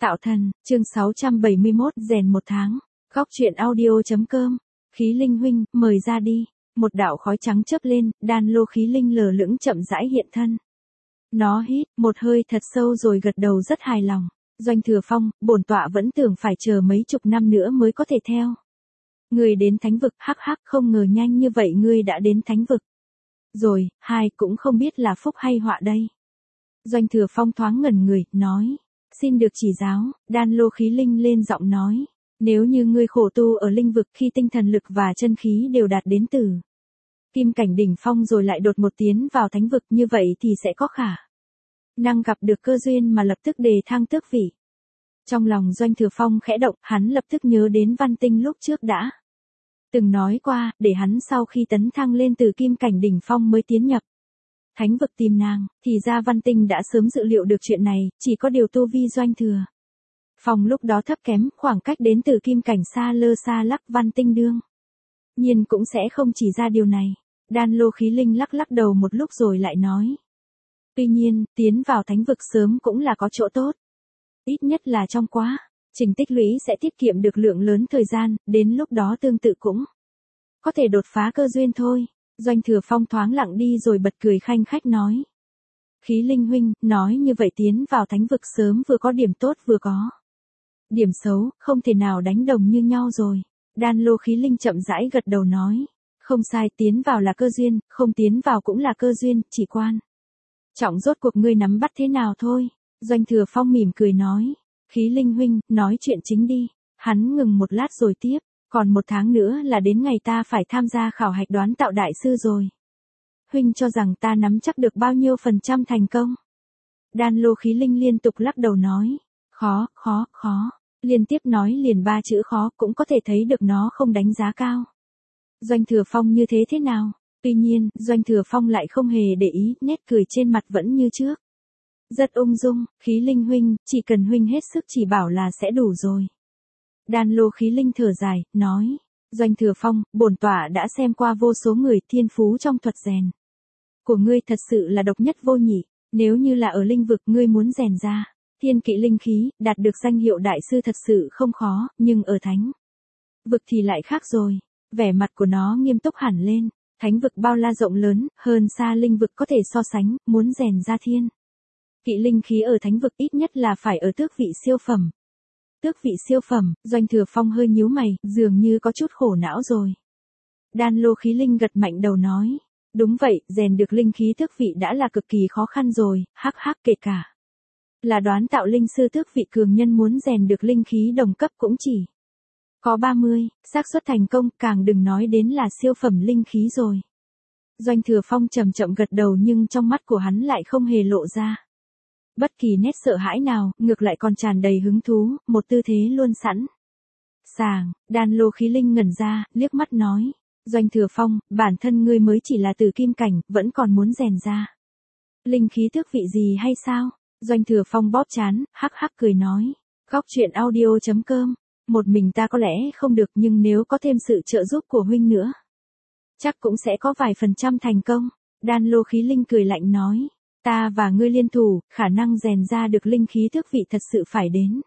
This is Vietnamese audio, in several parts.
Tạo thần, chương 671, rèn một tháng. Góc truyện audio.com. Khí linh huynh, mời ra đi. Một đạo khói trắng chớp lên, đan lô khí linh lờ lững chậm rãi hiện thân. Nó hít một hơi thật sâu rồi gật đầu rất hài lòng. Doanh Thừa Phong, bổn tọa vẫn tưởng phải chờ mấy chục năm nữa mới có thể theo. Ngươi đến thánh vực, hắc hắc, không ngờ nhanh như vậy ngươi đã đến thánh vực. Rồi, cũng không biết là phúc hay họa đây. Doanh Thừa Phong thoáng ngẩn người, nói. Xin được chỉ giáo, đan lô khí linh lên giọng nói. Nếu như ngươi khổ tu ở linh vực khi tinh thần lực và chân khí đều đạt đến từ kim cảnh đỉnh phong rồi lại đột một tiến vào thánh vực, như vậy thì sẽ có khả năng gặp được cơ duyên mà lập tức đề thăng tước vị. Trong lòng Doanh Thừa Phong khẽ động, hắn lập tức nhớ đến Văn Tinh lúc trước đã từng nói qua, để hắn sau khi tấn thăng lên từ kim cảnh đỉnh phong mới tiến nhập thánh vực tìm nàng, thì ra Văn Tinh đã sớm dự liệu được chuyện này, chỉ có điều tu vi Doanh Thừa Phong lúc đó thấp kém, khoảng cách đến từ kim cảnh xa lơ xa lắc, Văn Tinh đương nhiên cũng sẽ không chỉ ra điều này. Đan lô khí linh lắc lắc đầu một lúc rồi lại nói. Tuy nhiên, tiến vào thánh vực sớm cũng là có chỗ tốt. Ít nhất là trong quá trình tích lũy sẽ tiết kiệm được lượng lớn thời gian, đến lúc đó tương tự cũng có thể đột phá cơ duyên thôi. Doanh Thừa Phong thoáng lặng đi rồi bật cười khanh khách nói. Khí linh huynh, nói như vậy tiến vào thánh vực sớm vừa có điểm tốt vừa có điểm xấu, không thể nào đánh đồng như nhau rồi. Đan lô khí linh chậm rãi gật đầu nói. Không sai, tiến vào là cơ duyên, không tiến vào cũng là cơ duyên, chỉ quan trọng rốt cuộc ngươi nắm bắt thế nào thôi. Doanh Thừa Phong mỉm cười nói. Khí linh huynh, nói chuyện chính đi. Hắn ngừng một lát rồi tiếp. Còn một tháng nữa là đến ngày ta phải tham gia khảo hạch đoán tạo đại sư rồi. Huynh cho rằng ta nắm chắc được bao nhiêu % thành công? Đan lô khí linh liên tục lắc đầu nói. Khó. Liên tiếp nói liền 3 chữ khó, cũng có thể thấy được nó không đánh giá cao Doanh Thừa Phong như thế nào. Tuy nhiên, Doanh Thừa Phong lại không hề để ý, nét cười trên mặt vẫn như trước. Rất ung dung, khí linh huynh, chỉ cần huynh hết sức chỉ bảo là sẽ đủ rồi. Đan lô khí linh thở dài, nói. Doanh Thừa Phong, bổn tọa đã xem qua vô số người, thiên phú trong thuật rèn của ngươi thật sự là độc nhất vô nhị. Nếu như là ở linh vực ngươi muốn rèn ra thiên kỵ linh khí, đạt được danh hiệu đại sư thật sự không khó, nhưng ở thánh vực thì lại khác rồi. Vẻ mặt của nó nghiêm túc hẳn lên. Thánh vực bao la rộng lớn, hơn xa linh vực có thể so sánh, muốn rèn ra thiên kỵ linh khí ở thánh vực ít nhất là phải ở tước vị siêu phẩm. Tước vị siêu phẩm, Doanh Thừa Phong hơi nhíu mày, dường như có chút khổ não rồi. Đan lô khí linh gật mạnh đầu nói. Đúng vậy, rèn được linh khí tước vị đã là cực kỳ khó khăn rồi, kể cả là đoán tạo linh sư tước vị cường nhân muốn rèn được linh khí đồng cấp cũng chỉ có 30, xác suất thành công, càng đừng nói đến là siêu phẩm linh khí rồi. Doanh Thừa Phong chậm chậm gật đầu, nhưng trong mắt của hắn lại không hề lộ ra bất kỳ nét sợ hãi nào, ngược lại còn tràn đầy hứng thú, một tư thế luôn sẵn sàng. Đan lô khí linh ngẩn ra, liếc mắt nói. Doanh Thừa Phong, bản thân ngươi mới chỉ là từ kim cảnh, vẫn còn muốn rèn ra linh khí tước vị gì hay sao? Doanh Thừa Phong bóp trán, cười nói. Góc truyện audio.com. Một mình ta có lẽ không được, nhưng nếu có thêm sự trợ giúp của huynh nữa, chắc cũng sẽ có vài % thành công. Đan lô khí linh cười lạnh nói. Ta và ngươi liên thủ, khả năng rèn ra được linh khí tước vị thật sự phải đến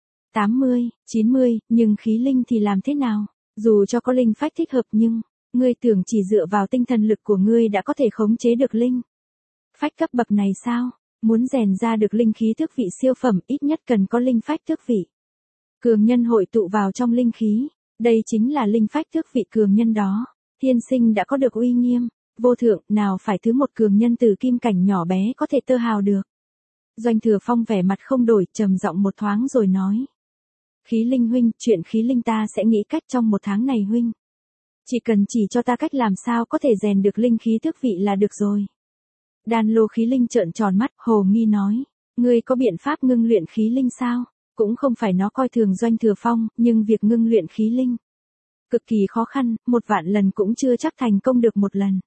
80, 90, nhưng khí linh thì làm thế nào? Dù cho có linh phách thích hợp nhưng, ngươi tưởng chỉ dựa vào tinh thần lực của ngươi đã có thể khống chế được linh phách cấp bậc này sao? Muốn rèn ra được linh khí tước vị siêu phẩm ít nhất cần có linh phách tước vị cường nhân hội tụ vào trong linh khí. Đây chính là linh phách tước vị cường nhân đó. Thiên sinh đã có được uy nghiêm vô thượng, nào phải thứ một cường nhân từ kim cảnh nhỏ bé có thể tơ hào được. Doanh Thừa Phong vẻ mặt không đổi, trầm giọng một thoáng rồi nói. Khí linh huynh, chuyện khí linh ta sẽ nghĩ cách trong một tháng này huynh. Chỉ cần chỉ cho ta cách làm sao có thể rèn được linh khí tước vị là được rồi. Đan lô khí linh trợn tròn mắt, hồ nghi nói. Ngươi có biện pháp ngưng luyện khí linh sao? Cũng không phải nó coi thường Doanh Thừa Phong, nhưng việc ngưng luyện khí linh cực kỳ khó khăn, 1.000.000 lần cũng chưa chắc thành công được một lần.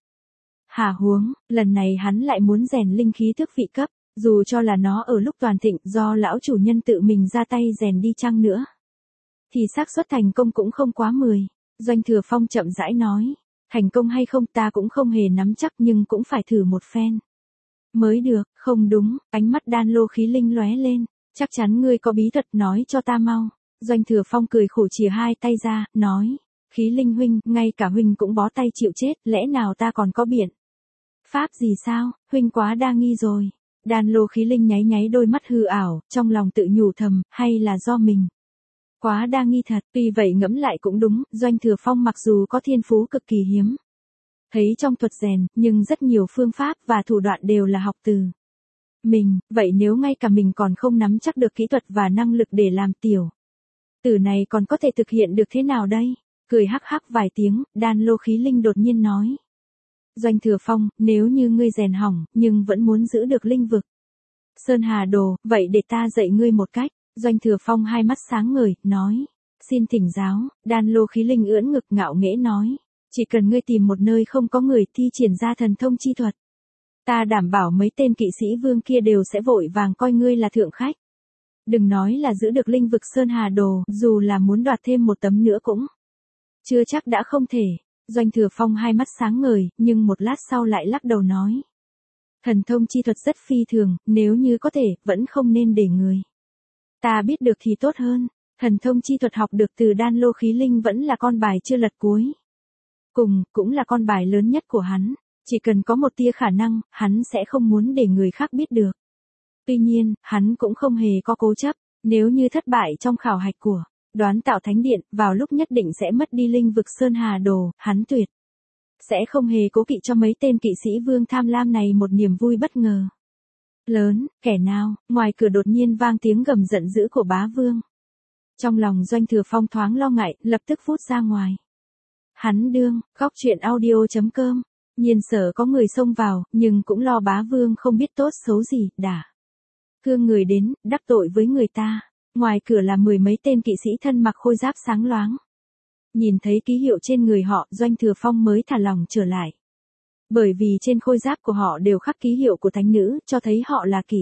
Hả huống, lần này hắn lại muốn rèn linh khí tước vị cấp, dù cho là nó ở lúc toàn thịnh do lão chủ nhân tự mình ra tay rèn đi chăng nữa, thì xác suất thành công cũng không quá 10. Doanh Thừa Phong chậm rãi nói. Thành công hay không ta cũng không hề nắm chắc, nhưng cũng phải thử một phen mới được. Không đúng, ánh mắt đan lô khí linh lóe lên. Chắc chắn ngươi có bí thuật, nói cho ta mau. Doanh Thừa Phong cười khổ chìa hai tay ra, nói. Khí Linh huynh, ngay cả huynh cũng bó tay chịu chết, lẽ nào ta còn có biện pháp gì sao, huynh quá đa nghi rồi. Đan Lô Khí Linh nháy nháy đôi mắt hư ảo, trong lòng tự nhủ thầm, hay là do mình quá đa nghi thật. Tuy vậy ngẫm lại cũng đúng, Doanh Thừa Phong mặc dù có thiên phú cực kỳ hiếm thấy trong thuật rèn, nhưng rất nhiều phương pháp và thủ đoạn đều là học từ mình, vậy nếu ngay cả mình còn không nắm chắc được kỹ thuật và năng lực để làm tiểu tử này còn có thể thực hiện được thế nào đây? Cười hắc hắc vài tiếng, Đan Lô Khí Linh đột nhiên nói. Doanh Thừa Phong, nếu như ngươi rèn hỏng, nhưng vẫn muốn giữ được linh vực Sơn Hà Đồ, vậy để ta dạy ngươi một cách. Doanh Thừa Phong hai mắt sáng ngời, nói. Xin thỉnh giáo. Đan Lô Khí Linh ưỡn ngực ngạo nghễ nói. Chỉ cần ngươi tìm một nơi không có người thi triển ra thần thông chi thuật, ta đảm bảo mấy tên kỵ sĩ vương kia đều sẽ vội vàng coi ngươi là thượng khách. Đừng nói là giữ được linh vực Sơn Hà Đồ, dù là muốn đoạt thêm một tấm nữa cũng chưa chắc đã không thể. Doanh Thừa Phong hai mắt sáng ngời, nhưng một lát sau lại lắc đầu nói. Thần thông chi thuật rất phi thường, nếu như có thể, vẫn không nên để người ta biết được thì tốt hơn. Thần thông chi thuật học được từ Đan Lô Khí Linh vẫn là con bài chưa lật cuối cùng, cũng là con bài lớn nhất của hắn. Chỉ cần có một tia khả năng, hắn sẽ không muốn để người khác biết được. Tuy nhiên, hắn cũng không hề có cố chấp, nếu như thất bại trong khảo hạch của Đoán Tạo Thánh Điện, vào lúc nhất định sẽ mất đi linh vực Sơn Hà Đồ, hắn tuyệt sẽ không hề cố kỵ cho mấy tên kỵ sĩ vương tham lam này một niềm vui bất ngờ lớn. Kẻ nào? Ngoài cửa đột nhiên vang tiếng gầm giận dữ của bá vương. Trong lòng Doanh Thừa Phong thoáng lo ngại, lập tức phút ra ngoài. Hắn đương, khóc chuyện audio.com. Nhiên sở có người xông vào, nhưng cũng lo bá vương không biết tốt xấu gì, đả thương người đến, đắc tội với người ta. Ngoài cửa là mười mấy tên kỵ sĩ thân mặc khôi giáp sáng loáng. Nhìn thấy ký hiệu trên người họ, Doanh Thừa Phong mới thả lòng trở lại. Bởi vì trên khôi giáp của họ đều khắc ký hiệu của thánh nữ, cho thấy họ là kỵ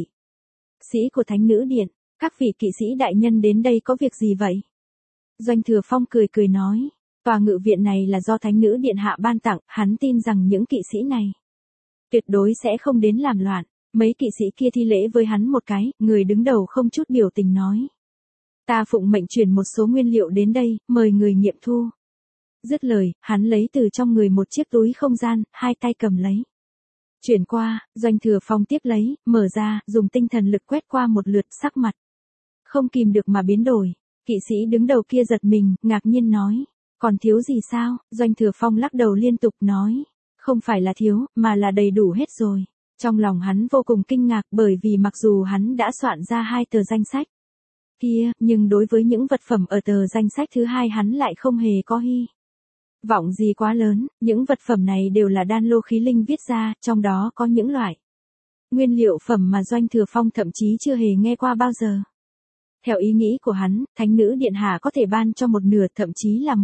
sĩ của thánh nữ điện. Các vị kỵ sĩ đại nhân đến đây có việc gì vậy? Doanh Thừa Phong cười cười nói. Tòa ngự viện này là do thánh nữ điện hạ ban tặng, hắn tin rằng những kỵ sĩ này tuyệt đối sẽ không đến làm loạn. Mấy kỵ sĩ kia thi lễ với hắn một cái, người đứng đầu không chút biểu tình nói. Ta phụng mệnh truyền một số nguyên liệu đến đây, mời người nghiệm thu. Dứt lời, hắn lấy từ trong người một chiếc túi không gian, hai tay cầm lấy. Chuyển qua, Doanh Thừa Phong tiếp lấy, mở ra, dùng tinh thần lực quét qua một lượt, sắc mặt không kìm được mà biến đổi. Kỵ sĩ đứng đầu kia giật mình, ngạc nhiên nói. Còn thiếu gì sao? Doanh Thừa Phong lắc đầu liên tục nói. Không phải là thiếu, mà là đầy đủ hết rồi. Trong lòng hắn vô cùng kinh ngạc, bởi vì mặc dù hắn đã soạn ra 2 tờ danh sách kia, nhưng đối với những vật phẩm ở tờ danh sách thứ 2 hắn lại không hề có hy vọng gì quá lớn. Những vật phẩm này đều là Đan Lô Khí Linh viết ra, trong đó có những loại nguyên liệu phẩm mà Doanh Thừa Phong thậm chí chưa hề nghe qua bao giờ. Theo ý nghĩ của hắn, thánh nữ điện hạ có thể ban cho một nửa, thậm chí là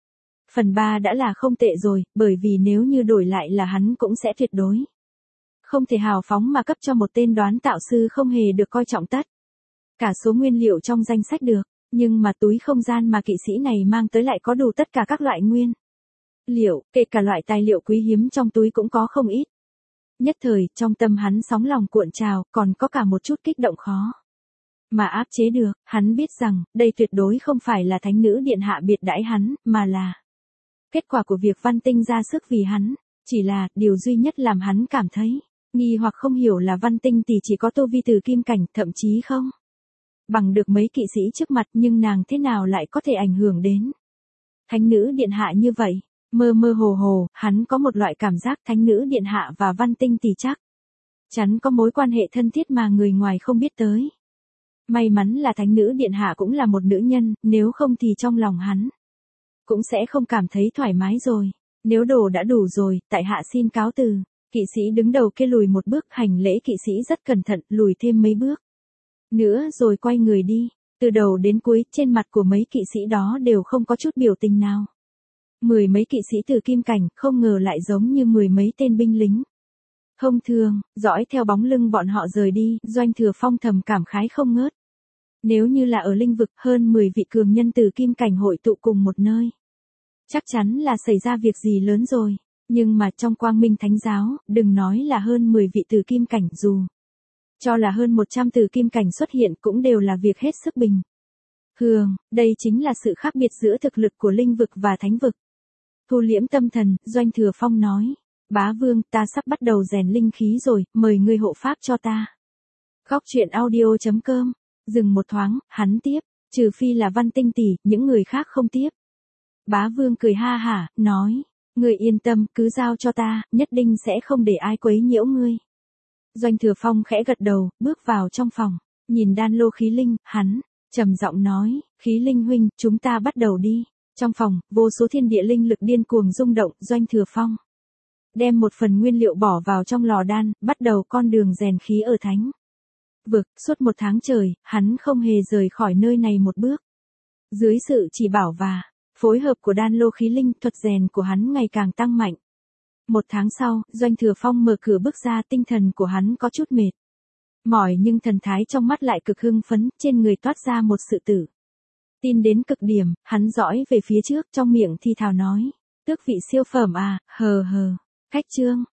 1/3 đã là không tệ rồi, bởi vì nếu như đổi lại là hắn cũng sẽ tuyệt đối không thể hào phóng mà cấp cho một tên đoán tạo sư không hề được coi trọng tất cả số nguyên liệu trong danh sách được. Nhưng mà túi không gian mà kỵ sĩ này mang tới lại có đủ tất cả các loại nguyên liệu, kể cả loại tài liệu quý hiếm trong túi cũng có không ít. Nhất thời, trong tâm hắn sóng lòng cuộn trào, còn có cả một chút kích động khó mà áp chế được. Hắn biết rằng, đây tuyệt đối không phải là thánh nữ điện hạ biệt đãi hắn, mà là kết quả của việc Văn Tinh ra sức vì hắn. Chỉ là, điều duy nhất làm hắn cảm thấy nghi hoặc không hiểu là Văn Tinh thì chỉ có tu vi từ kim cảnh, thậm chí không bằng được mấy kỵ sĩ trước mặt, nhưng nàng thế nào lại có thể ảnh hưởng đến thánh nữ điện hạ như vậy. Mơ mơ hồ hồ, hắn có một loại cảm giác thánh nữ điện hạ và Văn Tinh thì chắc chắn có mối quan hệ thân thiết mà người ngoài không biết tới. May mắn là thánh nữ điện hạ cũng là một nữ nhân, nếu không thì trong lòng hắn cũng sẽ không cảm thấy thoải mái rồi. Nếu đồ đã đủ rồi, tại hạ xin cáo từ. Kỵ sĩ đứng đầu kia lùi một bước, hành lễ kỵ sĩ rất cẩn thận, lùi thêm mấy bước nữa rồi quay người đi. Từ đầu đến cuối, trên mặt của mấy kỵ sĩ đó đều không có chút biểu tình nào. 10 mấy kỵ sĩ từ kim cảnh, không ngờ lại giống như 10 mấy tên binh lính thông thường. Dõi theo bóng lưng bọn họ rời đi, Doanh Thừa Phong thầm cảm khái không ngớt. Nếu như là ở linh vực, hơn 10 vị cường nhân từ kim cảnh hội tụ cùng một nơi, chắc chắn là xảy ra việc gì lớn rồi. Nhưng mà trong Quang Minh Thánh Giáo, đừng nói là hơn 10 vị từ kim cảnh, dù Cho là hơn 100 từ kim cảnh xuất hiện cũng đều là việc hết sức bình thường, đây chính là sự khác biệt giữa thực lực của linh vực và thánh vực. Thu liễm tâm thần, Doanh Thừa Phong nói. Bá Vương, ta sắp bắt đầu rèn linh khí rồi, mời ngươi hộ pháp cho ta. Góc truyện audio.com. Dừng một thoáng, hắn tiếp, trừ phi là Văn Tinh tỷ, những người khác không tiếp. Bá Vương cười ha hả, nói, ngươi yên tâm, cứ giao cho ta, nhất định sẽ không để ai quấy nhiễu ngươi. Doanh Thừa Phong khẽ gật đầu, bước vào trong phòng, nhìn đan lô khí linh, hắn trầm giọng nói, Khí Linh huynh, chúng ta bắt đầu đi. Trong phòng, vô số thiên địa linh lực điên cuồng rung động, Doanh Thừa Phong đem một phần nguyên liệu bỏ vào trong lò đan, bắt đầu con đường rèn khí ở thánh vực. Suốt 1 tháng trời, hắn không hề rời khỏi nơi này một bước. Dưới sự chỉ bảo và phối hợp của đan lô khí linh, thuật rèn của hắn ngày càng tăng mạnh. 1 tháng sau, Doanh Thừa Phong mở cửa bước ra, tinh thần của hắn có chút mệt mỏi nhưng thần thái trong mắt lại cực hưng phấn, trên người toát ra một sự tự tin đến cực điểm, hắn dõi về phía trước, trong miệng thi thào nói, tước vị siêu phẩm à, hờ hờ. Cách chương